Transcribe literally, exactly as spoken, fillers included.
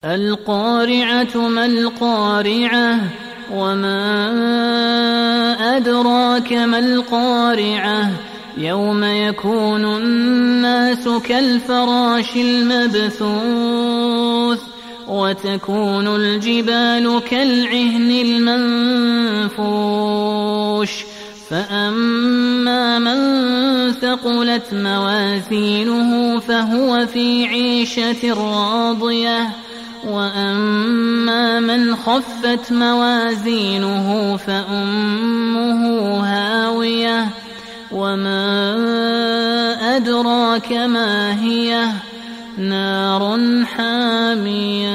القارعة ما القارعة وما أدراك ما القارعة يوم يكون الناس كالفراش المبثوث وتكون الجبال كالعهن المنفوش فأما من ثقلت موازينه فهو في عيشة راضية وأما من خفت موازينه فأمه هاوية وما أدراك ما هي نار حامية.